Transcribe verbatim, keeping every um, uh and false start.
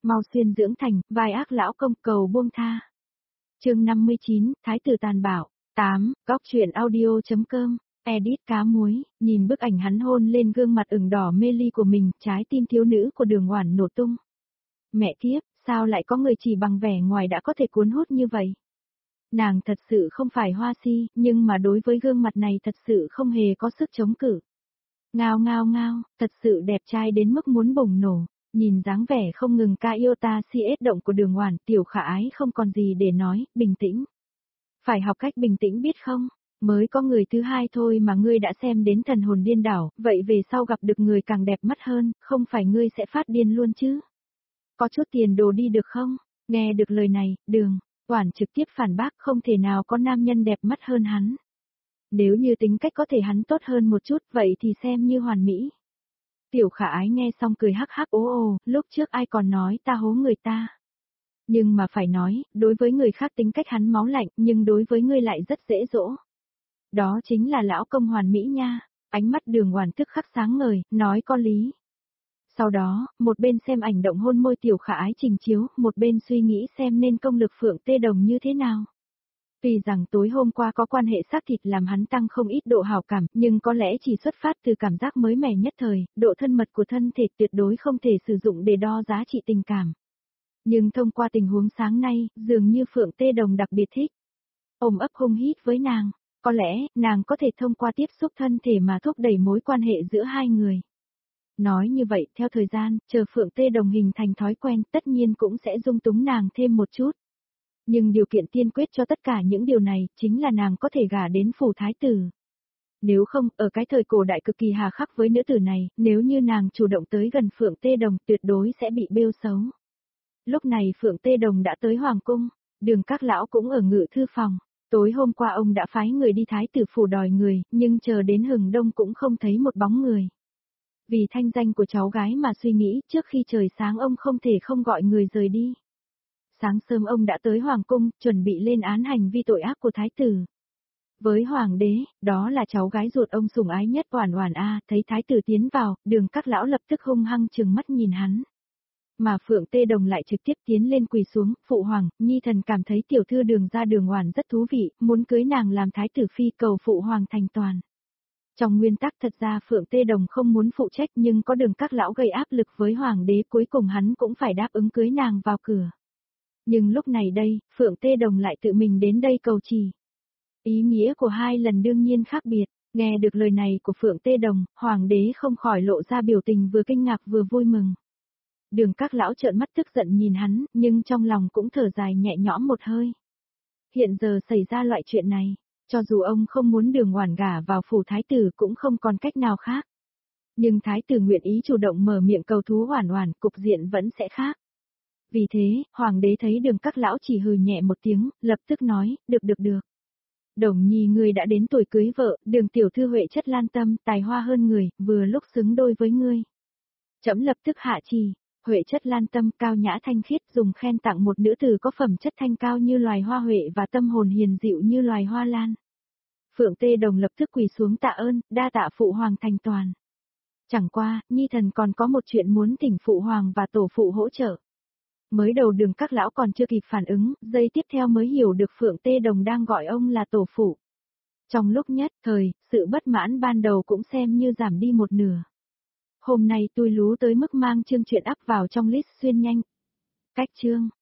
mau xuyên dưỡng thành, vai ác lão công cầu buông tha. Chương năm mươi chín, Thái tử tàn bạo. tám, góc truyện audio.com, edit cá muối, nhìn bức ảnh hắn hôn lên gương mặt ửng đỏ mê ly của mình, trái tim thiếu nữ của Đường Oản nổ tung. Mẹ kiếp, sao lại có người chỉ bằng vẻ ngoài đã có thể cuốn hút như vậy? Nàng thật sự không phải hoa si, nhưng mà đối với gương mặt này thật sự không hề có sức chống cự. Ngao ngao ngao, thật sự đẹp trai đến mức muốn bùng nổ. Nhìn dáng vẻ không ngừng ca yêu ta si ết động của Đường Oản, Tiểu Khả Ái không còn gì để nói, bình tĩnh. Phải học cách bình tĩnh biết không? Mới có người thứ hai thôi mà ngươi đã xem đến thần hồn điên đảo, vậy về sau gặp được người càng đẹp mắt hơn, không phải ngươi sẽ phát điên luôn chứ? Có chút tiền đồ đi được không? Nghe được lời này, Đường Oản trực tiếp phản bác, không thể nào có nam nhân đẹp mắt hơn hắn. Nếu như tính cách có thể hắn tốt hơn một chút, vậy thì xem như hoàn mỹ. Tiểu Khả Ái nghe xong cười hắc hắc ố ồ, lúc trước ai còn nói ta hố người ta. Nhưng mà phải nói, đối với người khác tính cách hắn máu lạnh, nhưng đối với ngươi lại rất dễ dỗ. Đó chính là lão công hoàn mỹ nha. Ánh mắt Đường Oản tức khắc sáng ngời, nói có lý. Sau đó, một bên xem ảnh động hôn môi Tiểu Khả Ái trình chiếu, một bên suy nghĩ xem nên công lực Phượng Tê Đồng như thế nào. Tuy rằng tối hôm qua có quan hệ xác thịt làm hắn tăng không ít độ hảo cảm, nhưng có lẽ chỉ xuất phát từ cảm giác mới mẻ nhất thời, độ thân mật của thân thể tuyệt đối không thể sử dụng để đo giá trị tình cảm. Nhưng thông qua tình huống sáng nay, dường như Phượng Tê Đồng đặc biệt thích. Ôm ấp hung hít với nàng, có lẽ, nàng có thể thông qua tiếp xúc thân thể mà thúc đẩy mối quan hệ giữa hai người. Nói như vậy, theo thời gian, chờ Phượng Tê Đồng hình thành thói quen, tất nhiên cũng sẽ dung túng nàng thêm một chút. Nhưng điều kiện tiên quyết cho tất cả những điều này, chính là nàng có thể gả đến phủ thái tử. Nếu không, ở cái thời cổ đại cực kỳ hà khắc với nữ tử này, nếu như nàng chủ động tới gần Phượng Tê Đồng, tuyệt đối sẽ bị bêu xấu. Lúc này Phượng Tê Đồng đã tới Hoàng cung, Đường các lão cũng ở ngự thư phòng. Tối hôm qua ông đã phái người đi thái tử phủ đòi người, nhưng chờ đến hừng đông cũng không thấy một bóng người. Vì thanh danh của cháu gái mà suy nghĩ, trước khi trời sáng ông không thể không gọi người rời đi. Sáng sớm ông đã tới Hoàng cung, chuẩn bị lên án hành vi tội ác của thái tử. Với Hoàng đế, đó là cháu gái ruột ông sủng ái nhất Oản Oản a, thấy thái tử tiến vào, Đường các lão lập tức hung hăng trừng mắt nhìn hắn. Mà Phượng Tê Đồng lại trực tiếp tiến lên quỳ xuống, phụ hoàng, nhi thần cảm thấy tiểu thư Đường gia Đường Oản rất thú vị, muốn cưới nàng làm thái tử phi, cầu phụ hoàng thành toàn. Trong nguyên tắc thật ra Phượng Tê Đồng không muốn phụ trách, nhưng có Đường các lão gây áp lực với hoàng đế, cuối cùng hắn cũng phải đáp ứng cưới nàng vào cửa. Nhưng lúc này đây, Phượng Tê Đồng lại tự mình đến đây cầu chỉ. Ý nghĩa của hai lần đương nhiên khác biệt, nghe được lời này của Phượng Tê Đồng, hoàng đế không khỏi lộ ra biểu tình vừa kinh ngạc vừa vui mừng. Đường các lão trợn mắt tức giận nhìn hắn, nhưng trong lòng cũng thở dài nhẹ nhõm một hơi. Hiện giờ xảy ra loại chuyện này, cho dù ông không muốn Đường Oản gả vào phủ thái tử cũng không còn cách nào khác. Nhưng thái tử nguyện ý chủ động mở miệng cầu thú Oản Oản, cục diện vẫn sẽ khác. Vì thế, hoàng đế thấy Đường các lão chỉ hừ nhẹ một tiếng, lập tức nói, được được được. Đồng nhi ngươi đã đến tuổi cưới vợ, Đường tiểu thư huệ chất lan tâm, tài hoa hơn người, vừa lúc xứng đôi với ngươi. Trẫm lập tức hạ chỉ, huệ chất lan tâm cao nhã thanh khiết, dùng khen tặng một nữ tử có phẩm chất thanh cao như loài hoa huệ và tâm hồn hiền dịu như loài hoa lan. Phượng Tê Đồng lập tức quỳ xuống tạ ơn, đa tạ phụ hoàng thành toàn. Chẳng qua, nhi thần còn có một chuyện muốn thỉnh phụ hoàng và tổ phụ hỗ trợ. Mới đầu Đường các lão còn chưa kịp phản ứng, giây tiếp theo mới hiểu được Phượng Tê Đồng đang gọi ông là tổ phụ. Trong lúc nhất thời, sự bất mãn ban đầu cũng xem như giảm đi một nửa. Hôm nay tôi lú tới mức mang chương chuyện ắp vào trong list xuyên nhanh. Cách chương